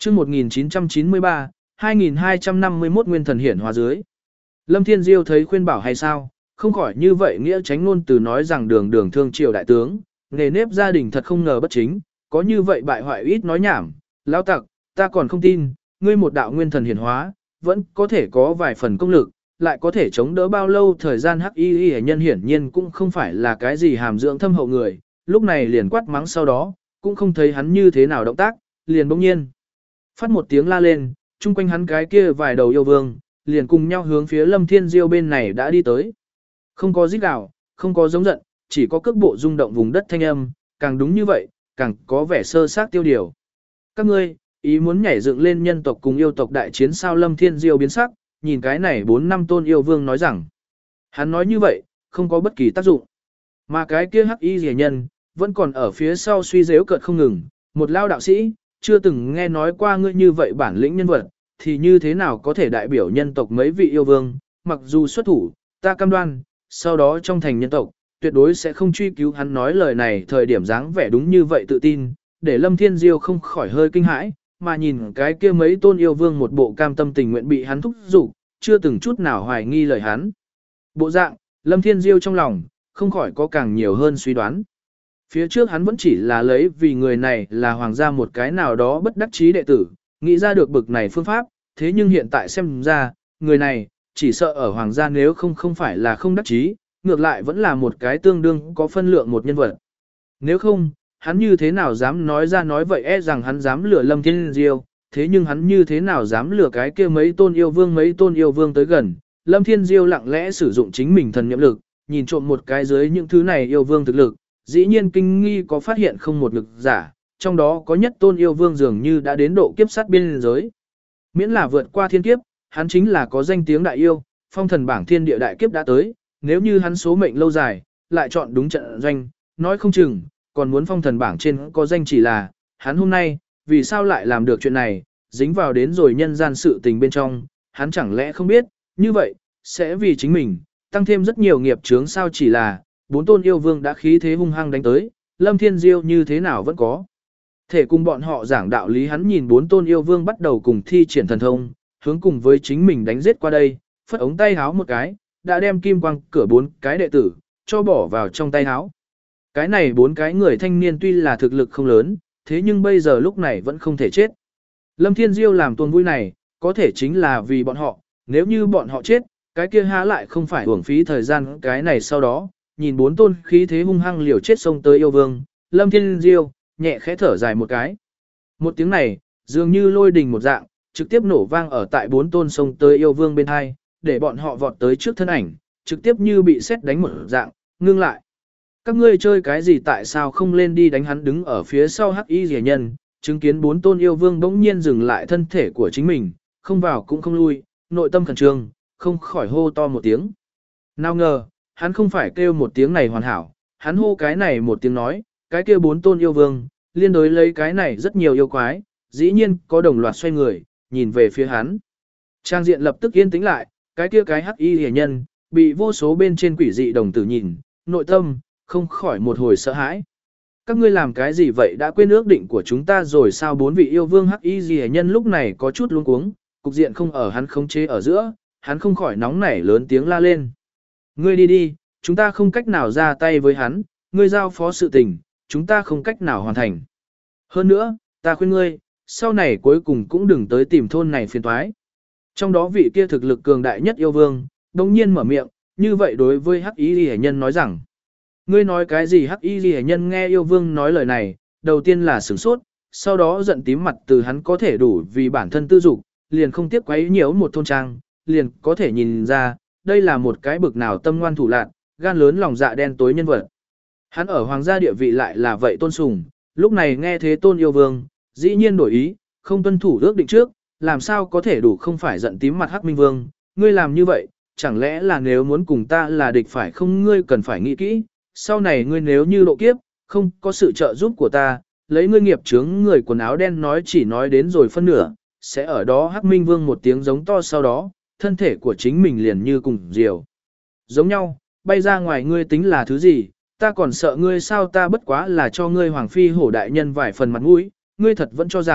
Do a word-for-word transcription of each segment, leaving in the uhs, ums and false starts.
Chương một nghìn chín trăm chín mươi ba, hai nghìn hai trăm năm mươi mốt Nguyên Thần hiển hóa dưới. Lâm Thiên Diêu thấy khuyên bảo hay sao, không khỏi như vậy nghĩa tránh ngôn từ nói rằng đường đường thương triều đại tướng, nghề nếp gia đình thật không ngờ bất chính, có như vậy bại hoại ít nói nhảm, lão tặc, ta còn không tin, ngươi một đạo nguyên thần hiển hóa, vẫn có thể có vài phần công lực, lại có thể chống đỡ bao lâu thời gian hắc y y nhân hiển nhiên cũng không phải là cái gì hàm dưỡng thâm hậu người, lúc này liền quát mắng sau đó, cũng không thấy hắn như thế nào động tác, liền bỗng nhiên phát một tiếng la lên, chung quanh hắn cái kia vài đầu yêu vương, liền cùng nhau hướng phía Lâm Thiên Diêu bên này đã đi tới. Không có rít gào, không có giống giận, chỉ có cước bộ rung động vùng đất thanh âm, càng đúng như vậy, càng có vẻ sơ sát tiêu điều. Các ngươi, ý muốn nhảy dựng lên nhân tộc cùng yêu tộc đại chiến sao? Lâm Thiên Diêu biến sắc, nhìn cái này bốn năm tôn yêu vương nói rằng, hắn nói như vậy, không có bất kỳ tác dụng. Mà cái kia hắc y rẻ nhân, vẫn còn ở phía sau suy dếu cợt không ngừng, một lao đạo sĩ, chưa từng nghe nói qua ngươi như vậy bản lĩnh nhân vật, thì như thế nào có thể đại biểu nhân tộc mấy vị yêu vương, mặc dù xuất thủ, ta cam đoan, sau đó trong thành nhân tộc, tuyệt đối sẽ không truy cứu. Hắn nói lời này thời điểm dáng vẻ đúng như vậy tự tin, để Lâm Thiên Diêu không khỏi hơi kinh hãi, mà nhìn cái kia mấy tôn yêu vương một bộ cam tâm tình nguyện bị hắn thúc giục, chưa từng chút nào hoài nghi lời hắn. Bộ dạng, Lâm Thiên Diêu trong lòng, không khỏi có càng nhiều hơn suy đoán. Phía trước hắn vẫn chỉ là lấy vì người này là hoàng gia một cái nào đó bất đắc chí đệ tử, nghĩ ra được bực này phương pháp, thế nhưng hiện tại xem ra, người này, chỉ sợ ở hoàng gia nếu không không phải là không đắc chí, ngược lại vẫn là một cái tương đương có phân lượng một nhân vật. Nếu không, hắn như thế nào dám nói ra nói vậy, e rằng hắn dám lừa Lâm Thiên Diêu, thế nhưng hắn như thế nào dám lừa cái kia mấy tôn yêu vương mấy tôn yêu vương tới gần. Lâm Thiên Diêu lặng lẽ sử dụng chính mình thần niệm lực, nhìn trộm một cái dưới những thứ này yêu vương thực lực, dĩ nhiên kinh nghi có phát hiện không một lực giả, trong đó có nhất tôn yêu vương dường như đã đến độ kiếp sát biên giới. Miễn là vượt qua thiên kiếp, hắn chính là có danh tiếng đại yêu, phong thần bảng thiên địa đại kiếp đã tới, nếu như hắn số mệnh lâu dài, lại chọn đúng trận doanh, nói không chừng, còn muốn phong thần bảng trên có danh chỉ là, hắn hôm nay, vì sao lại làm được chuyện này, dính vào đến rồi nhân gian sự tình bên trong, hắn chẳng lẽ không biết, như vậy, sẽ vì chính mình, tăng thêm rất nhiều nghiệp chướng sao? Chỉ là, bốn tôn yêu vương đã khí thế hung hăng đánh tới, Lâm Thiên Diêu như thế nào vẫn có thể cùng bọn họ giảng đạo lý. Hắn nhìn bốn tôn yêu vương bắt đầu cùng thi triển thần thông, hướng cùng với chính mình đánh giết qua đây, phất ống tay háo một cái, đã đem kim quang cửa bốn cái đệ tử, cho bỏ vào trong tay háo. Cái này bốn cái người thanh niên tuy là thực lực không lớn, thế nhưng bây giờ lúc này vẫn không thể chết. Lâm Thiên Diêu làm tuôn vui này, có thể chính là vì bọn họ, nếu như bọn họ chết, cái kia há lại không phải uổng phí thời gian. Cái này sau đó, nhìn bốn tôn khí thế hung hăng liều chết xông tới yêu vương, Lâm Thiên Diêu nhẹ khẽ thở dài một cái. Một tiếng này, dường như lôi đình một dạng, trực tiếp nổ vang ở tại bốn tôn xông tới yêu vương bên hai, để bọn họ vọt tới trước thân ảnh, trực tiếp như bị sét đánh một dạng, ngưng lại. Các ngươi chơi cái gì, tại sao không lên đi đánh hắn? Đứng ở phía sau hắc y rẻ nhân, chứng kiến bốn tôn yêu vương bỗng nhiên dừng lại thân thể của chính mình, không vào cũng không lui, nội tâm khẩn trương, không khỏi hô to một tiếng. Nào ngờ, hắn không phải kêu một tiếng này hoàn hảo, hắn hô cái này một tiếng nói, cái kia bốn tôn yêu vương, liên đối lấy cái này rất nhiều yêu quái, dĩ nhiên có đồng loạt xoay người, nhìn về phía hắn. Trang diện lập tức yên tĩnh lại, cái kia cái hắc y rẻ nhân, bị vô số bên trên quỷ dị đồng tử nhìn, nội tâm, không khỏi một hồi sợ hãi. Các ngươi làm cái gì vậy, đã quên ước định của chúng ta rồi sao? Bốn vị yêu vương hắc y rẻ nhân lúc này có chút luống cuống, cục diện không ở hắn khống chế ở giữa, hắn không khỏi nóng nảy lớn tiếng la lên. Ngươi đi đi, chúng ta không cách nào ra tay với hắn, ngươi giao phó sự tình, chúng ta không cách nào hoàn thành. Hơn nữa, ta khuyên ngươi, sau này cuối cùng cũng đừng tới tìm thôn này phiền toái. Trong đó vị kia thực lực cường đại nhất yêu vương, đồng nhiên mở miệng, như vậy đối với hắc y rẻ nhân nói rằng. Ngươi nói cái gì? Hắc y rẻ nhân nghe yêu vương nói lời này, đầu tiên là sửng sốt, sau đó giận tím mặt, từ hắn có thể đủ vì bản thân tư dục, liền không tiếc quấy nhiễu một thôn trang, liền có thể nhìn ra, đây là một cái bực nào tâm ngoan thủ lạn, gan lớn lòng dạ đen tối nhân vật. Hắn ở hoàng gia địa vị lại là vậy tôn sùng, lúc này nghe thế tôn yêu vương, dĩ nhiên đổi ý, không tuân thủ ước định trước, làm sao có thể đủ không phải giận tím mặt hắc minh vương, ngươi làm như vậy, chẳng lẽ là nếu muốn cùng ta là địch phải không? Ngươi cần phải nghĩ kỹ, sau này ngươi nếu như độ kiếp, không có sự trợ giúp của ta, lấy ngươi nghiệp chướng. Người quần áo đen nói chỉ nói đến rồi phân nửa, sẽ ở đó hắc minh vương một tiếng giống to, sau đó, thân thể của chính mình liền như cùng diều giống nhau, bay ra ngoài. Ngươi tính là thứ gì, ta còn sợ ngươi sao? Ta bất quá là cho ngươi hoàng phi hổ đại nhân vài phần mặt mũi, ngươi thật vẫn cho rằng,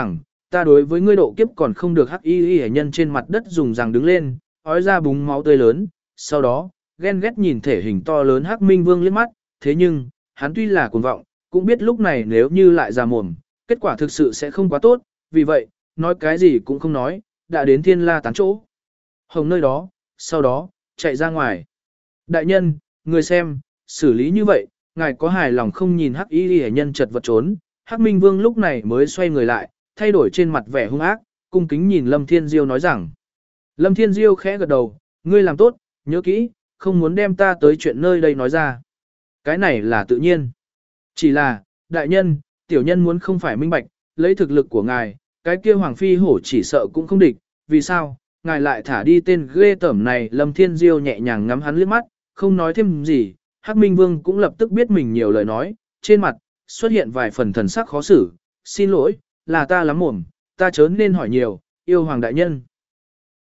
ta đối với ngươi độ kiếp còn không được. Hắc y y nhân trên mặt đất dùng rằng đứng lên, ói ra búng máu tươi lớn, sau đó, ghen ghét nhìn thể hình to lớn Hắc Minh Vương liếc mắt, thế nhưng, hắn tuy là cuồng vọng, cũng biết lúc này nếu như lại ra mồm, kết quả thực sự sẽ không quá tốt, vì vậy, nói cái gì cũng không nói, đã đến thiên la tán chỗ. Hồng nơi đó, sau đó, chạy ra ngoài. Đại nhân, người xem, xử lý như vậy, ngài có hài lòng không? Nhìn Hắc y y nhân chật vật trốn, Hắc Minh Vương lúc này mới xoay người lại, thay đổi trên mặt vẻ hung ác, cung kính nhìn Lâm Thiên Diêu nói rằng. Lâm Thiên Diêu khẽ gật đầu, ngươi làm tốt, nhớ kỹ, không muốn đem ta tới chuyện nơi đây nói ra. Cái này là tự nhiên. Chỉ là, đại nhân, tiểu nhân muốn không phải minh bạch, lấy thực lực của ngài, cái kia Hoàng Phi hổ chỉ sợ cũng không địch, vì sao, ngài lại thả đi tên ghê tởm này? Lâm Thiên Diêu nhẹ nhàng ngắm hắn liếc mắt, không nói thêm gì, Hắc Minh Vương cũng lập tức biết mình nhiều lời nói, trên mặt, xuất hiện vài phần thần sắc khó xử, xin lỗi, là ta lắm mồm, ta chớ nên hỏi nhiều, yêu Hoàng đại nhân.